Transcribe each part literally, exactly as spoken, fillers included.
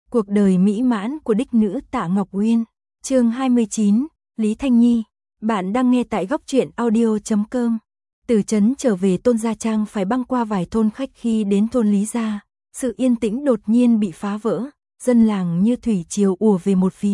Cuộc đời mỹ mãn của đích nữ Tạ Ngọc Uyên. Chương hai mươi chín, Lý Thanh Nhi. Bạn đang nghe tại góc truyện audio chấm com. Từ trấn trở về Tôn Gia Trang phải băng qua vài thôn khách khi đến thôn Lý Gia, sự yên tĩnh đột nhiên bị phá vỡ, dân làng như thủy triều ùa về một phía.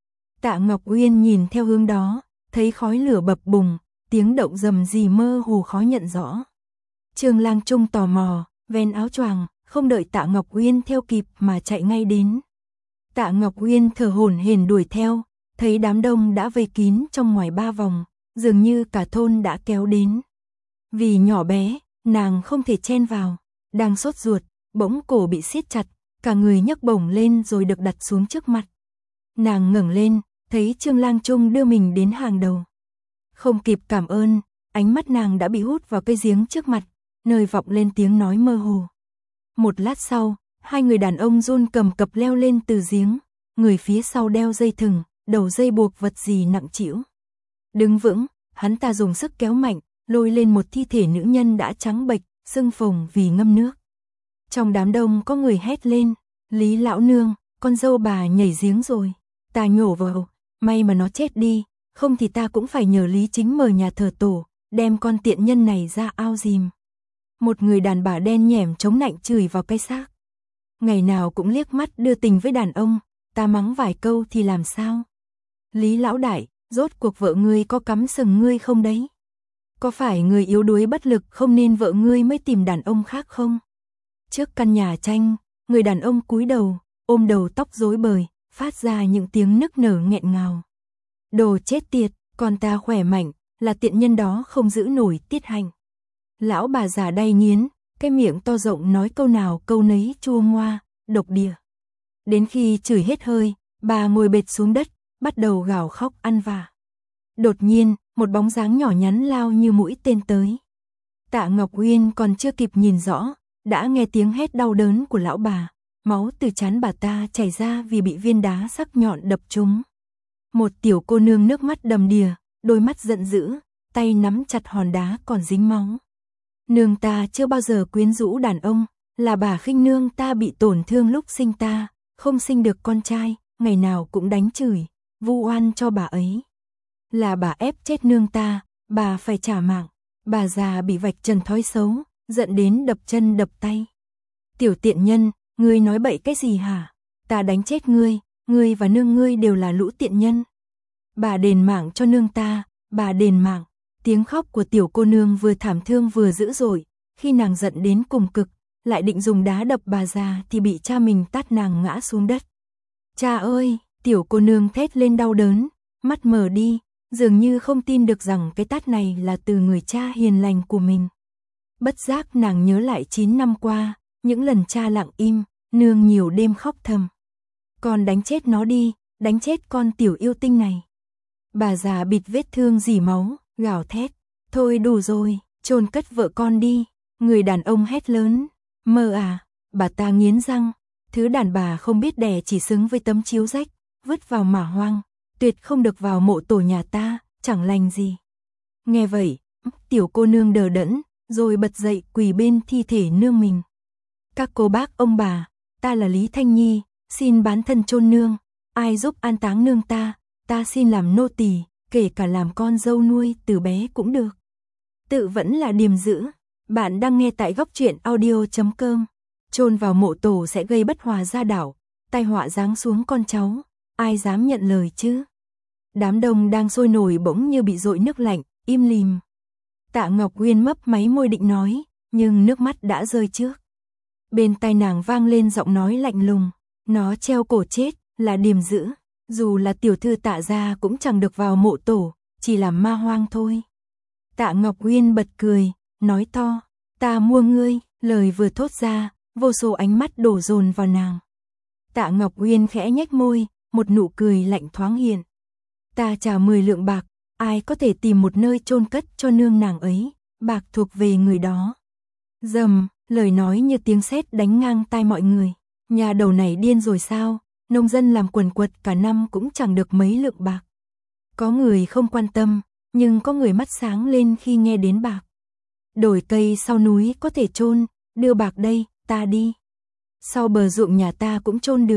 Tạ Ngọc Uyên nhìn theo hướng đó, thấy khói lửa bập bùng, tiếng động rầm rì mơ hồ khó nhận rõ. Trương Lang Trung tò mò, ven áo choàng, không đợi Tạ Ngọc Uyên theo kịp mà chạy ngay đến. Tạ Ngọc Uyên thở hổn hển đuổi theo, thấy đám đông đã vây kín trong ngoài ba vòng, dường như cả thôn đã kéo đến. Vì nhỏ bé, nàng không thể chen vào, đang sốt ruột, bỗng cổ bị siết chặt, cả người nhấc bổng lên rồi được đặt xuống trước mặt. Nàng ngẩng lên, thấy Trương Lang Trung đưa mình đến hàng đầu. Không kịp cảm ơn, ánh mắt nàng đã bị hút vào cây giếng trước mặt, nơi vọng lên tiếng nói mơ hồ. Một lát sau, hai người đàn ông run cầm cập leo lên từ giếng, người phía sau đeo dây thừng, đầu dây buộc vật gì nặng trĩu. Đứng vững, hắn ta dùng sức kéo mạnh, lôi lên một thi thể nữ nhân đã trắng bệch, sưng phồng vì ngâm nước. Trong đám đông có người hét lên, Lý lão nương, con dâu bà nhảy giếng rồi. Ta nhổ vào, may mà nó chết đi, không thì ta cũng phải nhờ Lý Chính mở nhà thờ tổ, đem con tiện nhân này ra ao dìm. Một người đàn bà đen nhẻm chống nạnh chửi vào cái xác. Ngày nào cũng liếc mắt đưa tình với đàn ông, ta mắng vài câu thì làm sao? Lý lão đại, rốt cuộc vợ ngươi có cắm sừng ngươi không đấy? Có phải người yếu đuối bất lực không nên vợ ngươi mới tìm đàn ông khác không? Trước căn nhà tranh, người đàn ông cúi đầu, ôm đầu tóc rối bời, phát ra những tiếng nức nở nghẹn ngào. Đồ chết tiệt, con ta khỏe mạnh, là tiện nhân đó không giữ nổi tiết hạnh. Lão bà già đay nghiến, cái miệng to rộng nói câu nào câu nấy chua ngoa, độc địa. Đến khi chửi hết hơi, bà ngồi bệt xuống đất, bắt đầu gào khóc ăn vạ. Đột nhiên, một bóng dáng nhỏ nhắn lao như mũi tên tới. Tạ Ngọc Uyên còn chưa kịp nhìn rõ, đã nghe tiếng hét đau đớn của lão bà, máu từ trán bà ta chảy ra vì bị viên đá sắc nhọn đập trúng. Một tiểu cô nương nước mắt đầm đìa, đôi mắt giận dữ, tay nắm chặt hòn đá còn dính máu. Nương ta chưa bao giờ quyến rũ đàn ông, là bà khinh nương ta bị tổn thương lúc sinh ta, không sinh được con trai, ngày nào cũng đánh chửi, vu oan cho bà ấy. Là bà ép chết nương ta, bà phải trả mạng, bà già bị vạch trần thói xấu, giận đến đập chân đập tay. Tiểu tiện nhân, ngươi nói bậy cái gì hả? Ta đánh chết ngươi, ngươi và nương ngươi đều là lũ tiện nhân. Bà đền mạng cho nương ta, bà đền mạng. Tiếng khóc của tiểu cô nương vừa thảm thương vừa dữ dội, khi nàng giận đến cùng cực, lại định dùng đá đập bà già thì bị cha mình tát nàng ngã xuống đất. Cha ơi, tiểu cô nương thét lên đau đớn, mắt mở đi, dường như không tin được rằng cái tát này là từ người cha hiền lành của mình. Bất giác nàng nhớ lại chín năm qua, những lần cha lặng im, nương nhiều đêm khóc thầm. Con đánh chết nó đi, đánh chết con tiểu yêu tinh này. Bà già bịt vết thương rỉ máu, gào thét, thôi đủ rồi, chôn cất vợ con đi. Người đàn ông hét lớn, mơ à, bà ta nghiến răng, thứ đàn bà không biết đẻ chỉ xứng với tấm chiếu rách, vứt vào mả hoang, tuyệt không được vào mộ tổ nhà ta, chẳng lành gì. Nghe vậy, tiểu cô nương đờ đẫn, rồi bật dậy quỳ bên thi thể nương mình. Các cô bác ông bà, ta là Lý Thanh Nhi, xin bán thân chôn nương, ai giúp an táng nương ta, ta xin làm nô tỳ, kể cả làm con dâu nuôi từ bé cũng được. Tự vẫn là điềm dữ. Bạn đang nghe tại góc truyện audio chấm com. Chôn vào mộ tổ sẽ gây bất hòa gia đảo, tai họa giáng xuống con cháu, ai dám nhận lời chứ? Đám đông đang sôi nổi bỗng như bị dội nước lạnh, im lìm. Tạ Ngọc Uyên mấp máy môi định nói, nhưng nước mắt đã rơi trước. Bên tai nàng vang lên giọng nói lạnh lùng, nó treo cổ chết, là điềm dữ. Dù là tiểu thư Tạ gia cũng chẳng được vào mộ tổ, chỉ là ma hoang thôi. Tạ Ngọc Uyên bật cười, nói to, ta mua ngươi, lời vừa thốt ra, vô số ánh mắt đổ dồn vào nàng. Tạ Ngọc Uyên khẽ nhếch môi, một nụ cười lạnh thoáng hiện. Ta trả mười lượng bạc, ai có thể tìm một nơi chôn cất cho nương nàng ấy, bạc thuộc về người đó. Rầm, lời nói như tiếng sét đánh ngang tai mọi người. Nhà đầu này điên rồi sao? Nông dân làm quần quật cả năm cũng chẳng được mấy lượng bạc. Có người không quan tâm, nhưng có người mắt sáng lên khi nghe đến bạc. Đổi cây sau núi có thể chôn, đưa bạc đây, ta đi. Sau bờ ruộng nhà ta cũng chôn được,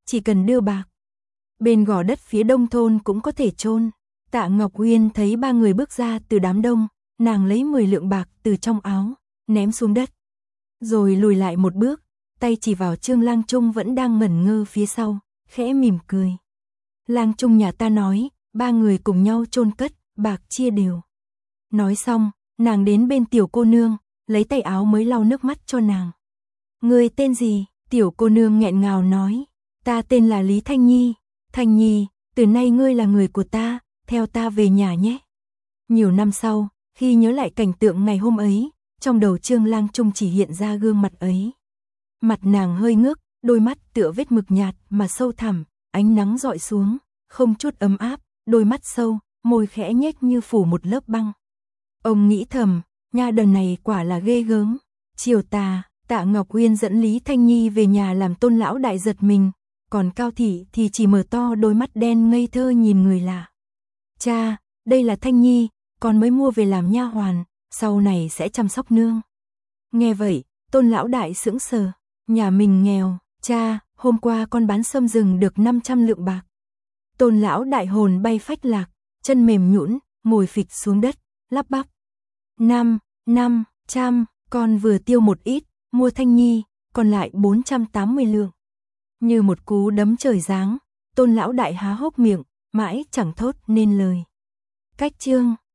chỉ cần đưa bạc. Bên gò đất phía đông thôn cũng có thể chôn. Tạ Ngọc Uyên thấy ba người bước ra từ đám đông, nàng lấy mười lượng bạc từ trong áo, ném xuống đất. Rồi lùi lại một bước, tay chỉ vào Trương Lang Trung vẫn đang ngẩn ngơ phía sau, khẽ mỉm cười. Lang Trung nhà ta nói, ba người cùng nhau chôn cất, bạc chia đều. Nói xong, nàng đến bên tiểu cô nương, lấy tay áo mới lau nước mắt cho nàng. Ngươi tên gì? Tiểu cô nương nghẹn ngào nói, ta tên là Lý Thanh Nhi. Thanh Nhi, từ nay ngươi là người của ta, theo ta về nhà nhé. Nhiều năm sau, khi nhớ lại cảnh tượng ngày hôm ấy, trong đầu Trương Lang Trung chỉ hiện ra gương mặt ấy. Mặt nàng hơi ngước, đôi mắt tựa vết mực nhạt mà sâu thẳm, ánh nắng rọi xuống, không chút ấm áp, đôi mắt sâu, môi khẽ nhếch như phủ một lớp băng. Ông nghĩ thầm, nha đầu này quả là ghê gớm. Chiều tà, Tạ Ngọc Uyên dẫn Lý Thanh Nhi về nhà làm Tôn lão đại giật mình, còn Cao thị thì chỉ mở to đôi mắt đen ngây thơ nhìn người lạ. Cha, đây là Thanh Nhi, con mới mua về làm nha hoàn, sau này sẽ chăm sóc nương. Nghe vậy, Tôn lão đại sững sờ, nhà mình nghèo, cha, hôm qua con bán sâm rừng được năm trăm lượng bạc. Tôn lão đại hồn bay phách lạc, chân mềm nhũn, ngồi phịch xuống đất, lắp bắp. Năm, năm, trăm, con vừa tiêu một ít, mua Thanh Nhi, còn lại bốn trăm tám mươi lượng. Như một cú đấm trời giáng, Tôn lão đại há hốc miệng, mãi chẳng thốt nên lời. Cách chương